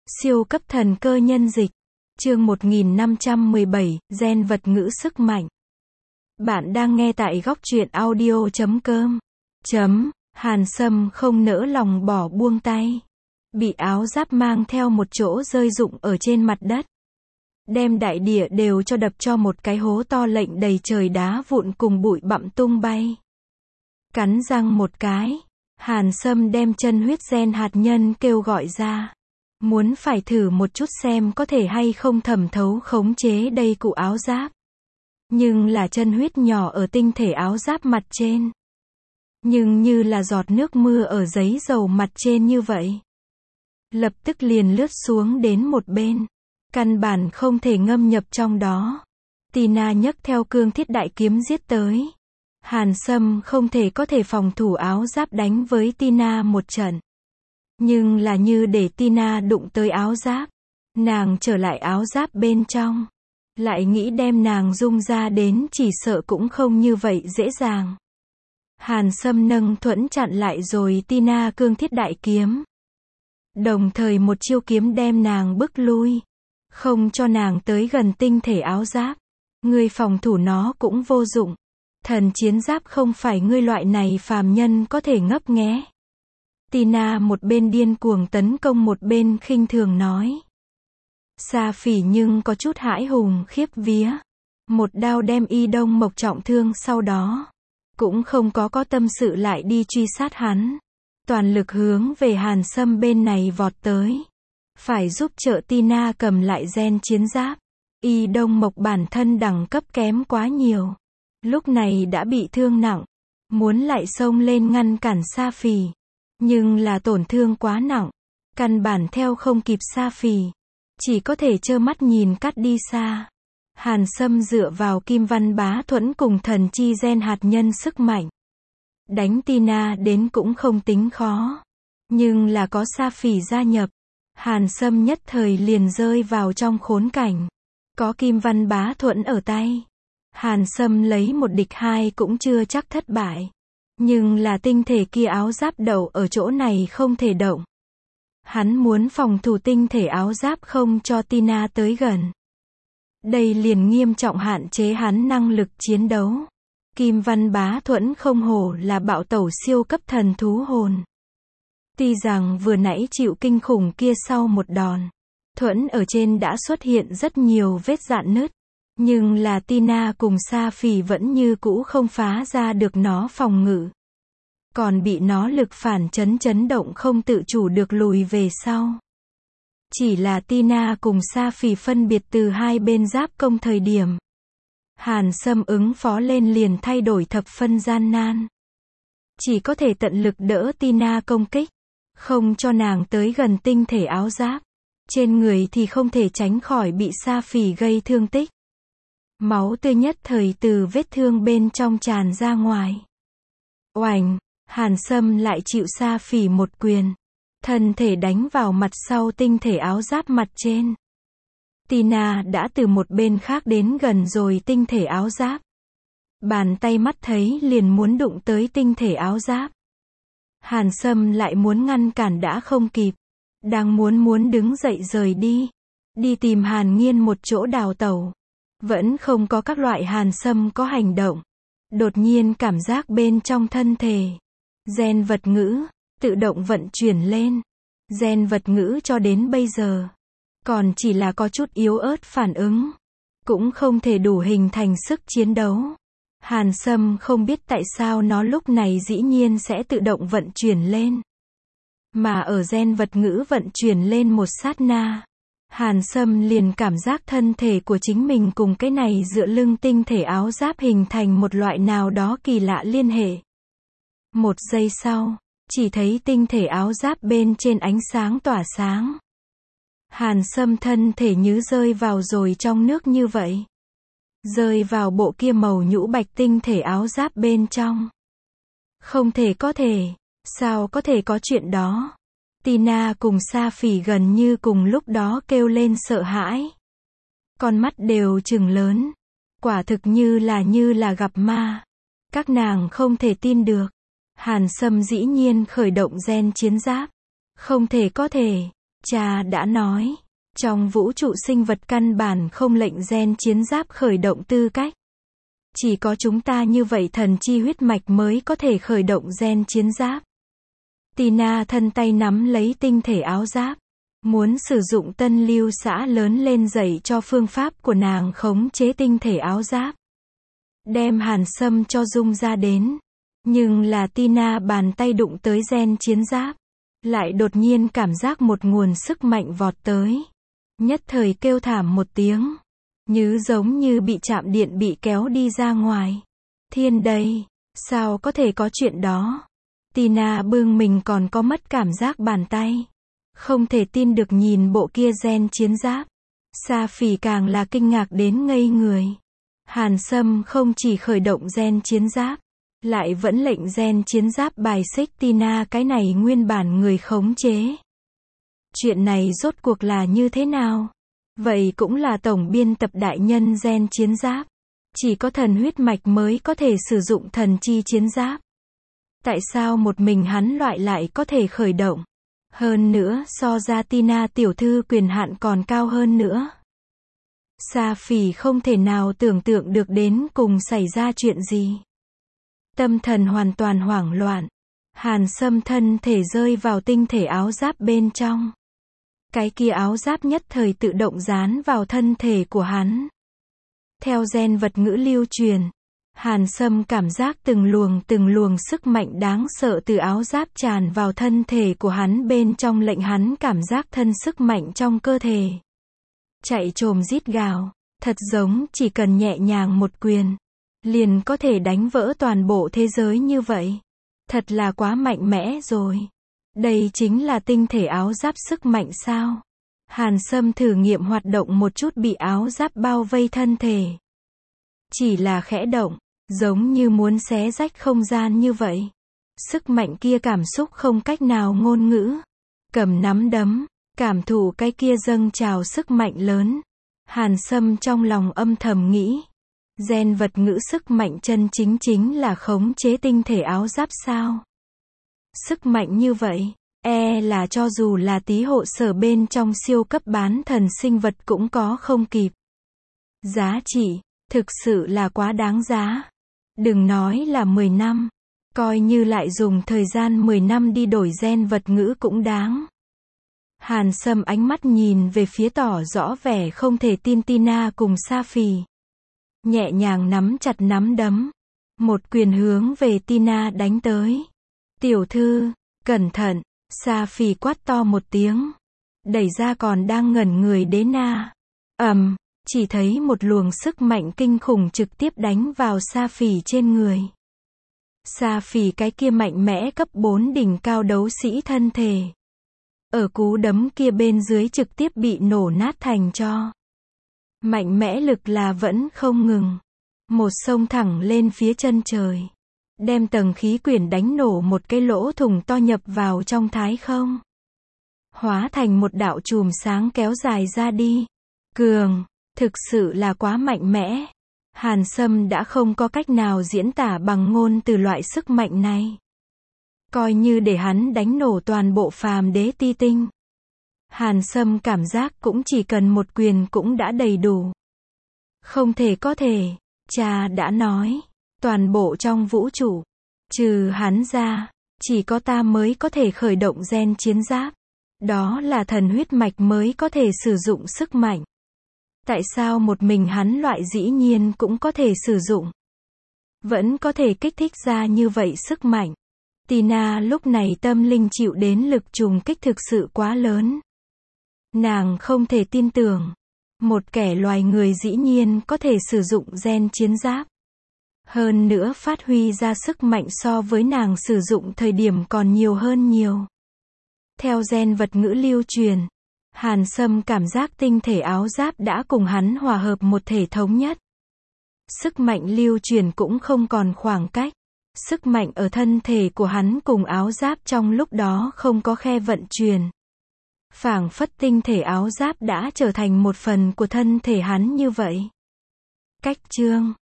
Siêu cấp thần cơ nhân dịch. Chương 1517, gen vật ngữ sức mạnh. Bạn đang nghe tại góc truyện audio.com. Hàn Sâm không nỡ lòng bỏ buông tay. Bị áo giáp mang theo một chỗ rơi rụng ở trên mặt đất. Đem đại địa đều cho đập cho một cái hố to lệnh đầy trời đá vụn cùng bụi bặm tung bay. Cắn răng một cái, Hàn Sâm đem chân huyết gen hạt nhân kêu gọi ra. Muốn phải thử một chút xem có thể hay không thẩm thấu khống chế đây cụ áo giáp. Nhưng là chân huyết nhỏ ở tinh thể áo giáp mặt trên. Nhưng như là giọt nước mưa ở giấy dầu mặt trên như vậy. Lập tức liền lướt xuống đến một bên. Căn bản không thể ngâm nhập trong đó. Tina nhấc theo cương thiết đại kiếm giết tới. Hàn Sâm không thể có thể phòng thủ áo giáp đánh với Tina một trận. Nhưng là như để Tina đụng tới áo giáp. Nàng trở lại áo giáp bên trong. Lại nghĩ đem nàng dung ra đến chỉ sợ cũng không như vậy dễ dàng. Hàn Sâm nâng thuẫn chặn lại rồi Tina cương thiết đại kiếm. Đồng thời một chiêu kiếm đem nàng bức lui. Không cho nàng tới gần tinh thể áo giáp. Ngươi phòng thủ nó cũng vô dụng. Thần chiến giáp không phải ngươi loại này phàm nhân có thể ngấp nghé. Tina một bên điên cuồng tấn công một bên khinh thường nói. Sa Phỉ nhưng có chút hãi hùng khiếp vía. Một đao đem Y Đông Mộc trọng thương sau đó. Cũng không có tâm sự lại đi truy sát hắn. Toàn lực hướng về Hàn Sâm bên này vọt tới. Phải giúp trợ Tina cầm lại gen chiến giáp. Y Đông Mộc bản thân đẳng cấp kém quá nhiều. Lúc này đã bị thương nặng. Muốn lại xông lên ngăn cản Sa Phỉ. Nhưng là tổn thương quá nặng. Căn bản theo không kịp Sa Phỉ. Chỉ có thể trơ mắt nhìn cắt đi xa. Hàn Sâm dựa vào kim văn bá thuẫn cùng thần chi gen hạt nhân sức mạnh. Đánh Tina đến cũng không tính khó. Nhưng là có Sa Phỉ gia nhập. Hàn Sâm nhất thời liền rơi vào trong khốn cảnh. Có kim văn bá thuẫn ở tay. Hàn Sâm lấy một địch hai cũng chưa chắc thất bại. Nhưng là tinh thể kia áo giáp đậu ở chỗ này không thể động. Hắn muốn phòng thủ tinh thể áo giáp không cho Tina tới gần. Đây liền nghiêm trọng hạn chế hắn năng lực chiến đấu. Kim văn bá thuẫn không hổ là bạo tẩu siêu cấp thần thú hồn. Tuy rằng vừa nãy chịu kinh khủng kia sau một đòn. Thuẫn ở trên đã xuất hiện rất nhiều vết rạn nứt. Nhưng là Tina cùng Sa Phỉ vẫn như cũ không phá ra được nó phòng ngự. Còn bị nó lực phản chấn động không tự chủ được lùi về sau. Chỉ là Tina cùng Sa Phỉ phân biệt từ hai bên giáp công thời điểm. Hàn Sâm ứng phó lên liền thay đổi thập phân gian nan. Chỉ có thể tận lực đỡ Tina công kích. Không cho nàng tới gần tinh thể áo giáp. Trên người thì không thể tránh khỏi bị Sa Phỉ gây thương tích. Máu tươi nhất thời từ vết thương bên trong tràn ra ngoài. Oành, Hàn Sâm lại chịu Sa Phỉ một quyền. Thân thể đánh vào mặt sau tinh thể áo giáp mặt trên. Tina đã từ một bên khác đến gần rồi tinh thể áo giáp. Bàn tay mắt thấy liền muốn đụng tới tinh thể áo giáp. Hàn Sâm lại muốn ngăn cản đã không kịp. Đang muốn đứng dậy rời đi. Đi tìm Hàn Nghiên một chỗ đào tẩu. Vẫn không có các loại Hàn Sâm có hành động. Đột nhiên cảm giác bên trong thân thể. Gen vật ngữ, tự động vận chuyển lên. Gen vật ngữ cho đến bây giờ. Còn chỉ là có chút yếu ớt phản ứng. Cũng không thể đủ hình thành sức chiến đấu. Hàn Sâm không biết tại sao nó lúc này dĩ nhiên sẽ tự động vận chuyển lên. Mà ở gen vật ngữ vận chuyển lên một sát na. Hàn Sâm liền cảm giác thân thể của chính mình cùng cái này dựa lưng tinh thể áo giáp hình thành một loại nào đó kỳ lạ liên hệ. Một giây sau, chỉ thấy tinh thể áo giáp bên trên ánh sáng tỏa sáng. Hàn Sâm thân thể như rơi vào rồi trong nước như vậy. Rơi vào bộ kia màu nhũ bạch tinh thể áo giáp bên trong. Không thể có thể, sao có thể có chuyện đó? Tina cùng Sa Phỉ gần như cùng lúc đó kêu lên sợ hãi. Con mắt đều trừng lớn. Quả thực như là gặp ma. Các nàng không thể tin được. Hàn Sâm dĩ nhiên khởi động gen chiến giáp. Không thể có thể. Cha đã nói, trong vũ trụ sinh vật căn bản không lệnh gen chiến giáp khởi động tư cách. Chỉ có chúng ta như vậy thần chi huyết mạch mới có thể khởi động gen chiến giáp. Tina thân tay nắm lấy tinh thể áo giáp. Muốn sử dụng tân lưu xã lớn lên dạy cho phương pháp của nàng khống chế tinh thể áo giáp. Đem Hàn Sâm cho dung ra đến. Nhưng là Tina bàn tay đụng tới gen chiến giáp. Lại đột nhiên cảm giác một nguồn sức mạnh vọt tới. Nhất thời kêu thảm một tiếng. Như giống như bị chạm điện bị kéo đi ra ngoài. Thiên đây, sao có thể có chuyện đó? Tina bưng mình còn có mất cảm giác bàn tay. Không thể tin được nhìn bộ kia gen chiến giáp. Sa Phỉ càng là kinh ngạc đến ngây người. Hàn Sâm không chỉ khởi động gen chiến giáp, lại vẫn lệnh gen chiến giáp bài xích Tina cái này nguyên bản người khống chế. Chuyện này rốt cuộc là như thế nào? Vậy cũng là tổng biên tập đại nhân gen chiến giáp. Chỉ có thần huyết mạch mới có thể sử dụng thần chi chiến giáp. Tại sao một mình hắn loại lại có thể khởi động? Hơn nữa so ra Tina tiểu thư quyền hạn còn cao hơn nữa. Sa Phỉ không thể nào tưởng tượng được đến cùng xảy ra chuyện gì. Tâm thần hoàn toàn hoảng loạn. Hàn Sâm thân thể rơi vào tinh thể áo giáp bên trong. Cái kia áo giáp nhất thời tự động dán vào thân thể của hắn. Theo gen vật ngữ lưu truyền, Hàn Sâm cảm giác từng luồng sức mạnh đáng sợ từ áo giáp tràn vào thân thể của hắn bên trong lệnh hắn cảm giác thân sức mạnh trong cơ thể. Chạy trồm rít gào, thật giống chỉ cần nhẹ nhàng một quyền, liền có thể đánh vỡ toàn bộ thế giới như vậy. Thật là quá mạnh mẽ rồi. Đây chính là tinh thể áo giáp sức mạnh sao? Hàn Sâm thử nghiệm hoạt động một chút bị áo giáp bao vây thân thể. Chỉ là khẽ động, giống như muốn xé rách không gian như vậy. Sức mạnh kia cảm xúc không cách nào ngôn ngữ. Cầm nắm đấm, cảm thụ cái kia dâng trào sức mạnh lớn. Hàn Sâm trong lòng âm thầm nghĩ. Gen vật ngữ sức mạnh chân chính là khống chế tinh thể áo giáp sao? Sức mạnh như vậy, là cho dù là tí hộ sở bên trong siêu cấp bán thần sinh vật cũng có không kịp. Giá trị, thực sự là quá đáng giá. Đừng nói là 10 năm, coi như lại dùng thời gian 10 năm đi đổi gen vật ngữ cũng đáng. Hàn Sâm ánh mắt nhìn về phía tỏ rõ vẻ không thể tin Tina cùng Sa Phỉ. Nhẹ nhàng nắm chặt nắm đấm. Một quyền hướng về Tina đánh tới. Tiểu thư, cẩn thận, Sa Phỉ quát to một tiếng. Đẩy ra còn đang ngẩn người đến na. Chỉ thấy một luồng sức mạnh kinh khủng trực tiếp đánh vào Sa Phỉ trên người. Sa Phỉ cái kia mạnh mẽ cấp 4 đỉnh cao đấu sĩ thân thể. Ở cú đấm kia bên dưới trực tiếp bị nổ nát thành tro. Mạnh mẽ lực là vẫn không ngừng. Một xông thẳng lên phía chân trời. Đem tầng khí quyển đánh nổ một cái lỗ thủng to nhập vào trong thái không. Hóa thành một đạo chùm sáng kéo dài ra đi. Cường, thực sự là quá mạnh mẽ. Hàn Sâm đã không có cách nào diễn tả bằng ngôn từ loại sức mạnh này. Coi như để hắn đánh nổ toàn bộ phàm đế ti tinh. Hàn Sâm cảm giác cũng chỉ cần một quyền cũng đã đầy đủ. Không thể có thể, cha đã nói, toàn bộ trong vũ trụ, trừ hắn ra, chỉ có ta mới có thể khởi động gen chiến giáp. Đó là thần huyết mạch mới có thể sử dụng sức mạnh. Tại sao một mình hắn loại dĩ nhiên cũng có thể sử dụng? Vẫn có thể kích thích ra như vậy sức mạnh. Tina lúc này tâm linh chịu đến lực trùng kích thực sự quá lớn. Nàng không thể tin tưởng. Một kẻ loài người dĩ nhiên có thể sử dụng gen chiến giáp. Hơn nữa phát huy ra sức mạnh so với nàng sử dụng thời điểm còn nhiều hơn nhiều. Theo gen vật ngữ lưu truyền, Hàn Sâm cảm giác tinh thể áo giáp đã cùng hắn hòa hợp một thể thống nhất. Sức mạnh lưu truyền cũng không còn khoảng cách. Sức mạnh ở thân thể của hắn cùng áo giáp trong lúc đó không có khe vận chuyển. Phảng phất tinh thể áo giáp đã trở thành một phần của thân thể hắn như vậy. Cách chương